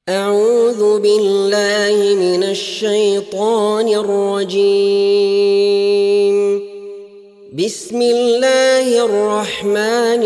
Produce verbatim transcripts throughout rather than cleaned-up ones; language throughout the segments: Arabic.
أعوذ بالله من الشيطان الرجيم. بسم الله الرحمن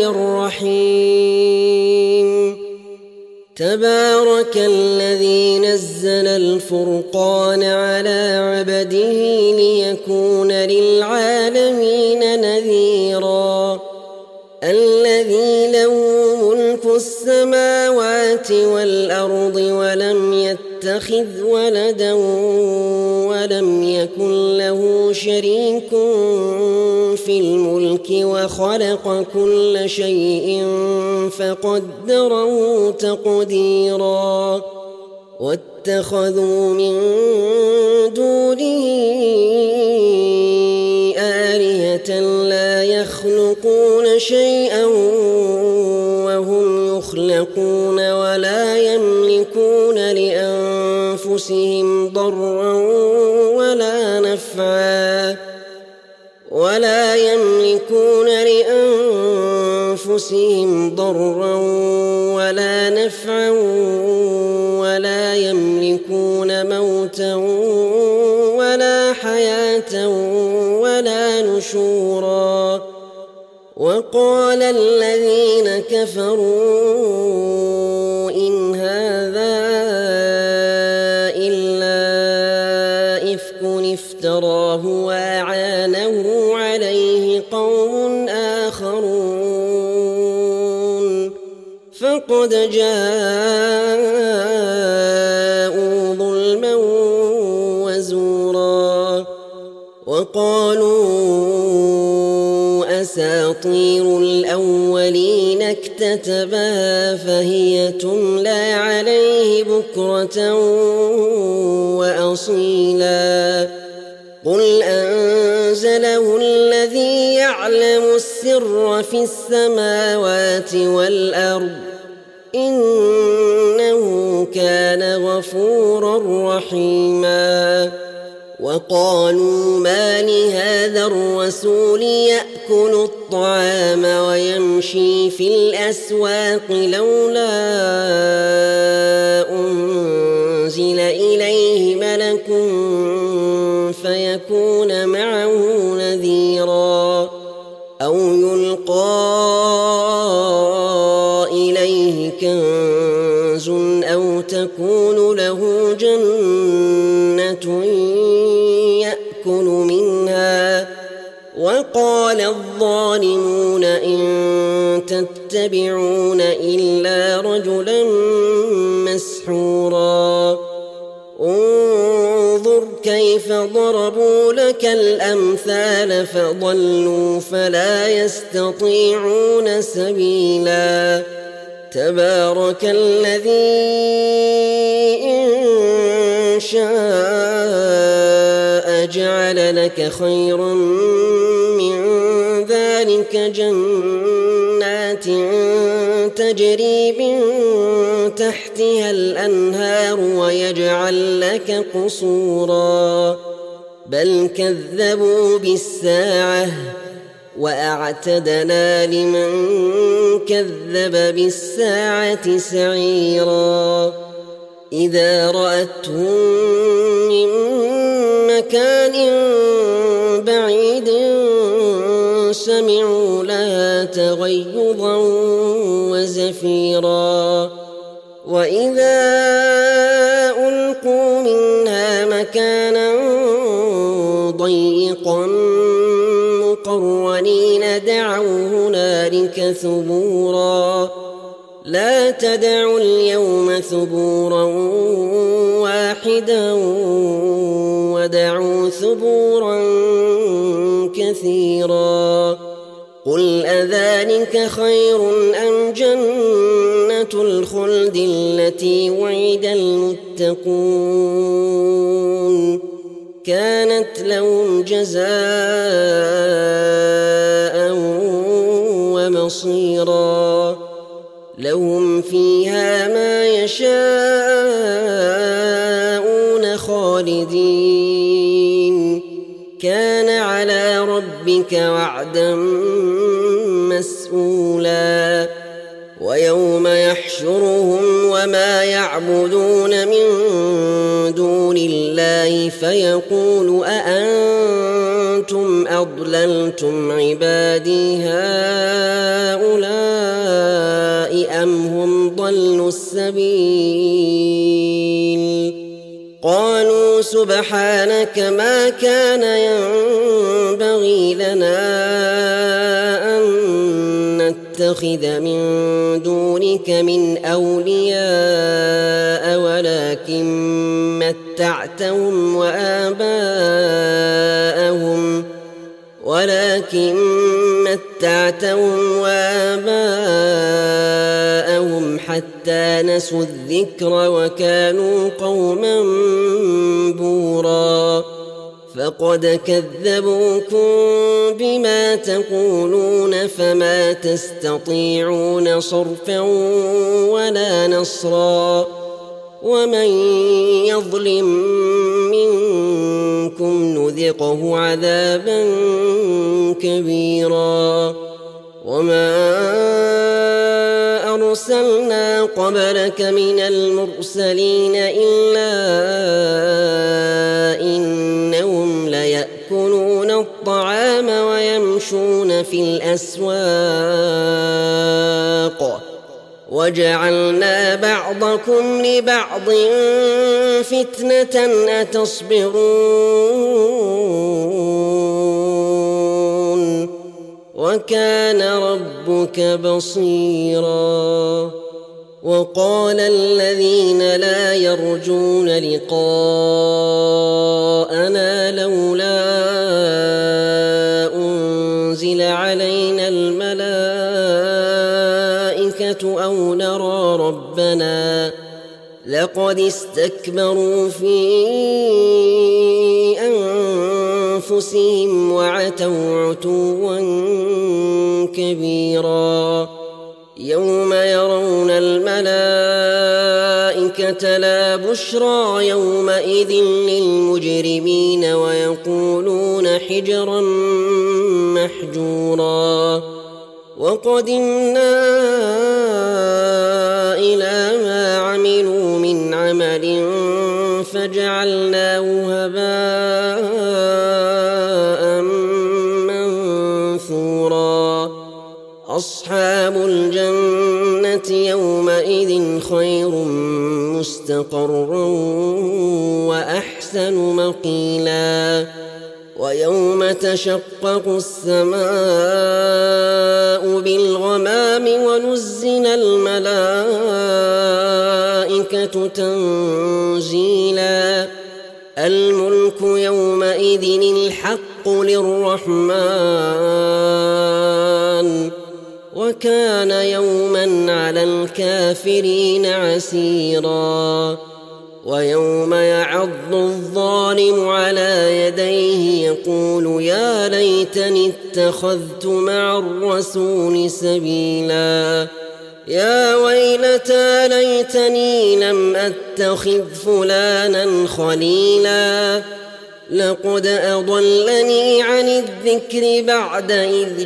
الرحيم. تبارك الذي نزل الفرقان على عبده ليكون للعالمين نذيرا. الذي له ملك السماوات والأرض ولم يتخذ ولدا ولم يكن له شريك في الملك وخلق كل شيء فقدره تقديرا. واتخذوا من دونه آلهة لا يخلقون شيئا وهم يخلقون ولا يملكون لأنفسهم ضرا ولا نفعا ولا يملكون لأنفسهم ضرا ولا نفعا ولا يملكون موتا ولا حياة ولا نشورا. وقال الذين كفروا إن هذا إلا إفك افتراه وأعانه عليه قوم آخرون فقد جاءوا ظلما وزورا. وقالوا أساطير الأولين اكتتبها فهي تملى عليه بكرة وأصيلا. قل أنزله الذي يعلم السر في السماوات والأرض إنه كان غفورا رحيما. وقالوا ما لهذا الرسول يأكل الطعام ويمشي في الأسواق لولا أنزل إليه ملك فيكون معه نذيرا أو يلقى إليه كنز أو تكون له جنة يأكل منها. وقال الظالمون إن تتبعون إلا رجلا مسحورا. انظر كيف ضربوا لك الأمثال فضلوا فلا يستطيعون سبيلا. تبارك الذي إن شاء جعل لك خيرا من ذلك جنات تجري من تحتها الأنهار ويجعل لك قصورا. بل كذبوا بالساعة وأعتدنا لمن كذب بالساعة سعيرا. إذا رأتهم من مكان بعيد سمعوا لها تغيظا وزفيرا. وإذا ألقوا منها مكانا ضيقا مقرنين دعوا هنالك ثبورا. لا تدعوا اليوم ثبورا واحدا ودعوا ثبورا كثيرا. قل أذلك خير أم جنة الخلد التي وعد المتقون كانت لهم جزاء ومصيرا. لهم فيها ما يشاءون خالدين كان على ربك وعدا مسئولا. ويوم يحشرهم وما يعبدون من دون الله فيقول أأنتم أضللتم عبادي هؤلاء أم هم ضلوا السبيل قالوا سبحانك ما كان ينبغي لنا أن نتخذ من دونك من أولياء ولكن متعتهم وآباءهم ولكن متعتهم وآباءهم حتى نسوا الذكر وكانوا قوما بورا فقد كذبوكم بما تقولون فما تستطيعون صرفا ولا نصرا ومن يظلم منكم نذقه عذابا كبيرا وما أرسلنا قبلك من المرسلين إلا إنهم ليأكلون الطعام ويمشون في الأسواق وجعلنا بعضكم لبعض فتنة أتصبرون وكان ربك بصيرا وقال الذين لا يرجون لقاءنا لولا أنزل علينا الملائكة أو نرى ربنا لقد استكبروا في أنفسهم وعتوا عتوا كبيرا يوم يرون الملائكة لا بشرى يومئذ للمجرمين ويقولون حجرا محجورا وقدمنا إلى ما عملوا من عمل فجعلناه هباء منثورا أصحاب الجنة يومئذ خير مستقرا وأحسن مقيلا ويوم تشقق السماء بالغمام ونزل الملائكة تنزيلا الملك يومئذ الحق للرحمن وكان يوما على الكافرين عسيرا ويوم يعض الظالم على يديه يقول يا ليتني اتخذت مع الرسول سبيلا يا ويلتى ليتني لم أتخذ فلانا خليلا لقد أضلني عن الذكر بعد إذ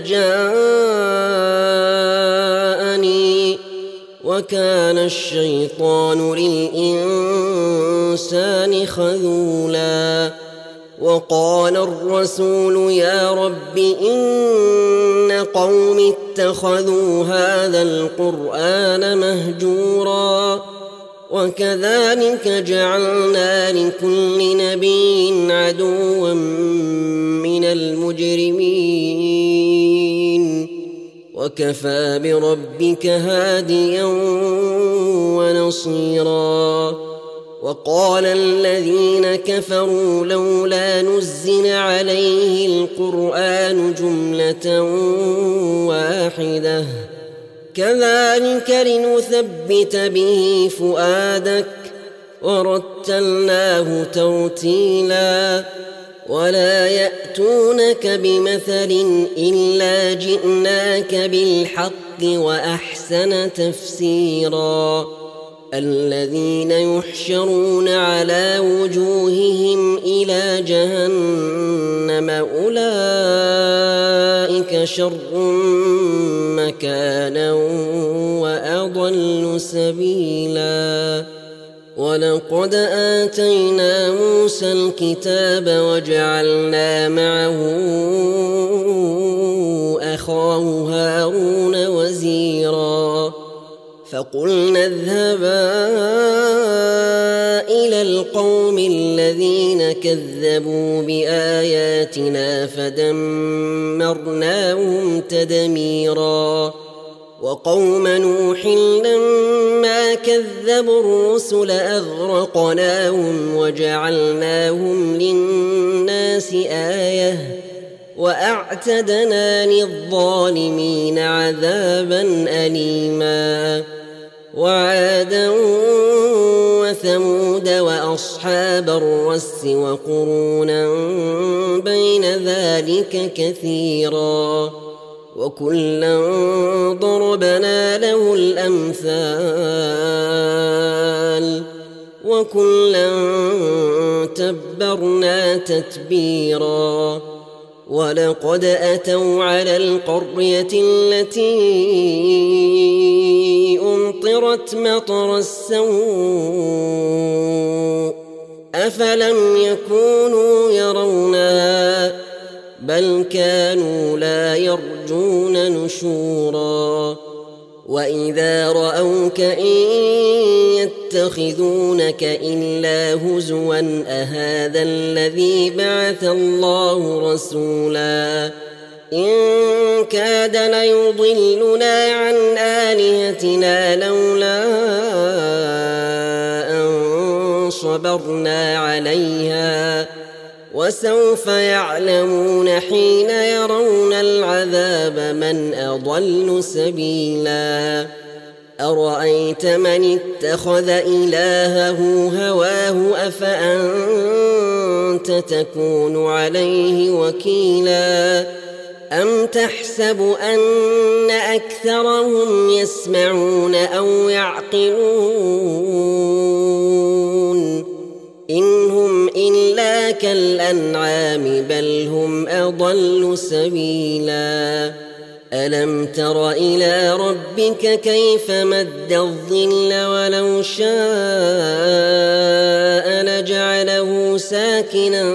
جاءني وكان الشيطان للإنسان خذولا وقال الرسول يا رب إن قوم اتخذوا هذا القرآن مهجورا وكذلك جعلنا لكل نبي عدوا من المجرمين وكفى بربك هاديا ونصيرا وقال الذين كفروا لولا نزل عليه القرآن جملة واحدة كذلك لنثبت به فؤادك ورتلناه ترتيلا ولا يأتونك بمثل إلا جئناك بالحق وأحسن تفسيرا الذين يحشرون على وجوههم إلى جهنم أولئك شر مكانا وأضل أضل سبيلا ولقد آتينا موسى الكتاب وجعلنا معه أخاه هارون وزيرا فقلنا اذهبا إلى القوم الذين كذبوا بآياتنا فدمرناهم تدميرا وقوم نوح لما كذبوا الرسل أغرقناهم وجعلناهم للناس آية وأعتدنا للظالمين عذابا أليما وعادا وثمود وأصحاب الرس وقرونا بين ذلك كثيرا وكلا ضربنا له الأمثال وكلا تبرنا تتبيرا ولقد أتوا على القرية التي أمطرت مطر السوء أفلم يكونوا يرونها بل كانوا لا يرجون نشورا وإذا رأوك إن يتخذونك إلا هزوا أهذا الذي بعث الله رسولا إن كاد ليضلنا عن آلهتنا لولا أن صبرنا عليها وسوف يعلمون حين يرون العذاب من أضل سبيلا أرأيت من اتخذ إلهه هواه أفأنت تكون عليه وكيلا أم تحسب أن أكثرهم يسمعون أو يعقلون إن هم إلا كالأنعام بل هم أضل سبيلا ألم تر إلى ربك كيف مد الظل ولو شاء لجعله ساكنا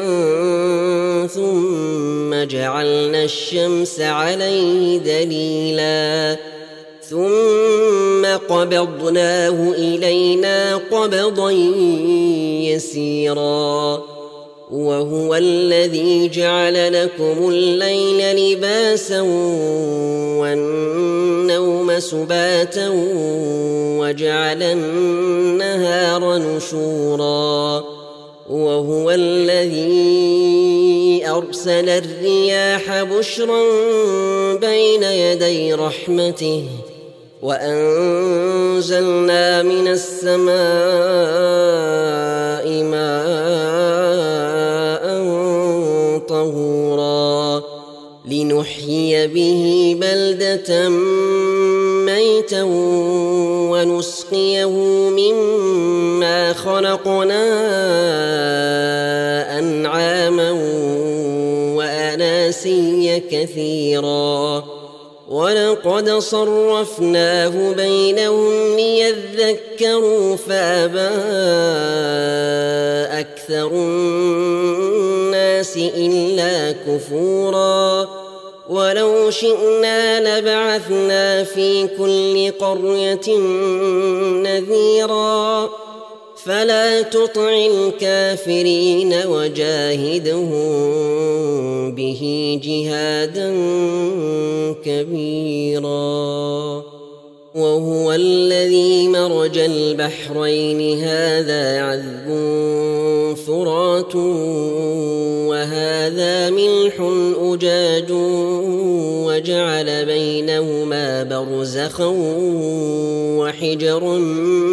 ثم جعلنا الشمس عليه دليلا ثم قبضناه إلينا قبضا يسيرا وهو الذي جعل لكم الليل لباسا والنوم سباتا وجعل النهار نشورا وهو الذي أرسل الرياح بشرا بين يدي رحمته وأنزلنا من السماء ماء طهورا لنحيي به بلدة ميتا ونسقيه مما خلقنا أنعاما وأناسيا كثيرا ولقد صرفناه بينهم ليذكروا فأبى أكثر الناس إلا كفورا ولو شئنا لبعثنا في كل قرية نذيرا فلا تطع الكافرين وجاهدهم به جهادا كبيرا وهو الذي مرج البحرين هذا عذب فرات وهذا ملح أجاج وجعل بينهما برزخا وحجرا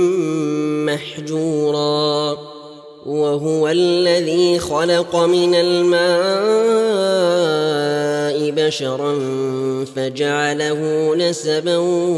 محجورا وهو الذي خلق من الماء بشرا فجعله نسبا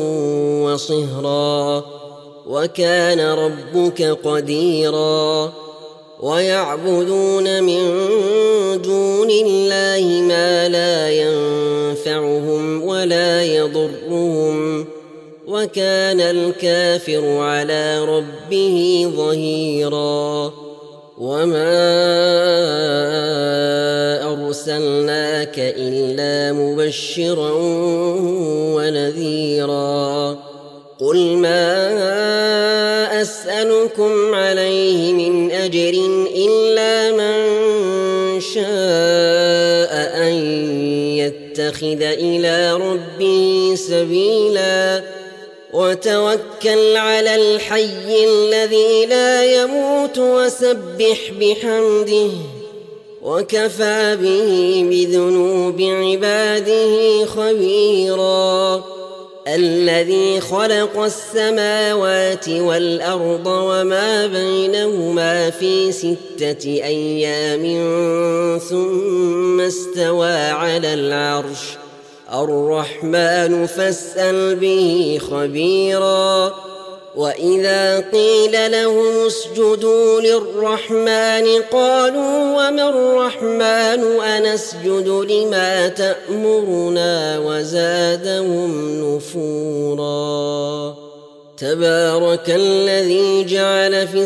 وصهرا وكان ربك قديرا ويعبدون من دون الله ما لا ينفعهم ولا يضرهم وكان الكافر على ربه ظهيرا وما أرسلناك إلا مبشرا ونذيرا قل ما أسألكم عليه من أجر إلا من شاء أن يتخذ إلى ربه سبيلا وتوكل على الحي الذي لا يموت وسبح بحمده وكفى به بذنوب عباده خبيرا الذي خلق السماوات والأرض وما بينهما في ستة أيام ثم استوى على العرش الرحمن فاسأل به خبيرا وإذا قيل لهم اسجدوا للرحمن قالوا وما الرحمن أنسجد لما تأمرنا وزادهم نفورا تبارك الذي جعل في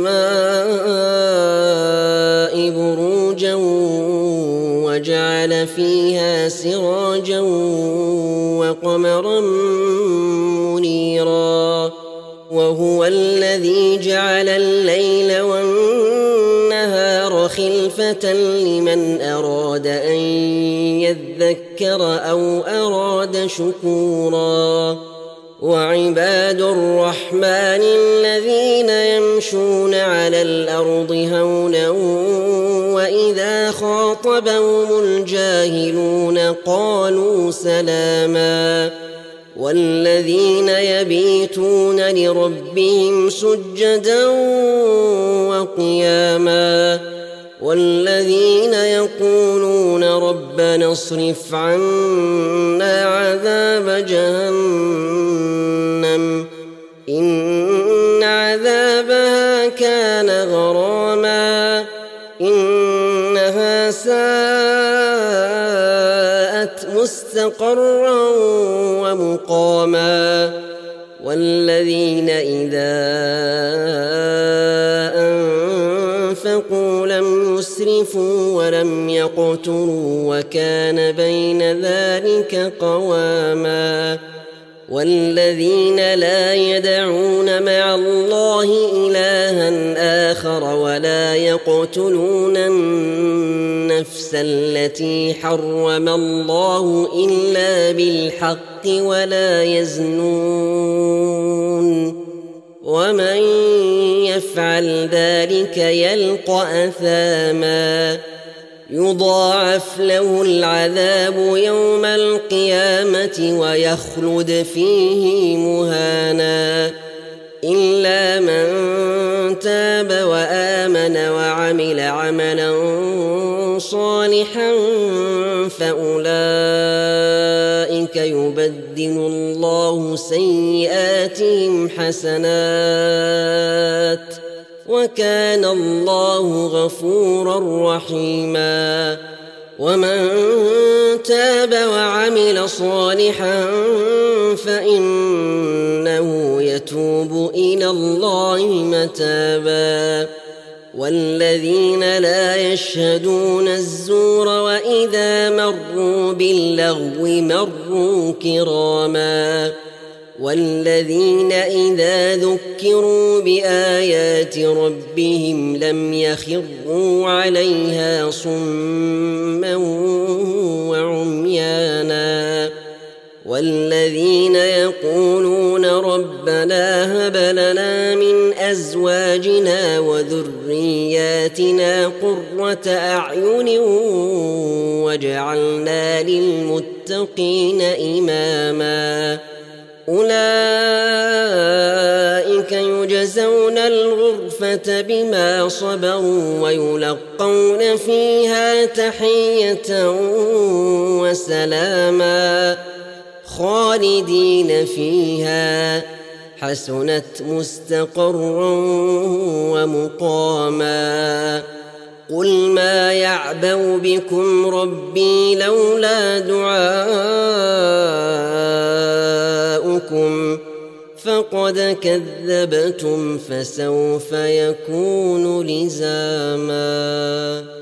السماء بروجا وجعل فيها سراجا وقمرا منيرا وهو الذي جعل الليل والنهار خلفة لمن أراد أن يذكر أو أراد شكورا وعباد الرحمن الذين يمشون على الأرض هونا وإذا خاطبهم الجاهلون قالوا سلاما والذين يبيتون لربهم سجدا وقياما والذين يقولون ربنا اصرف عنا عذاب جهنم إن عذابها كان غراما إنها ساءت مستقرا ومقاما والذين إذا أنفقوا لم يسرفوا ولم يقتروا وكان بين ذلك قواما والذين لا يدعون مع الله إلها آخر ولا يقتلون النفس التي حرم الله إلا بالحق ولا يزنون ومن يفعل ذلك يلقى أثاما يضاعف له العذاب يوم القيامة ويخلد فيه مهانا إلا من تاب وآمن وعمل عملا صالحا فأولئك يبدل الله سيئاتهم حسنات وكان الله غفورا رحيما ومن تاب وعمل صالحا فإنه يتوب إلى الله متابا والذين لا يشهدون الزور وإذا مروا باللغو مروا كراما والذين إذا ذكروا بآيات ربهم لم يخروا عليها صما وعميانا والذين يقولون ربنا هب لنا من أزواجنا وذرياتنا قرة أعين واجعلنا للمتقين إماما أولئك يجزون الغرفة بما صبروا ويلقون فيها تحية وسلاما خالدين فيها حسنت مستقرا ومقاما قل ما يعبأ بكم ربي لولا دعاؤكم فقد كذبتم فسوف يكون لزاما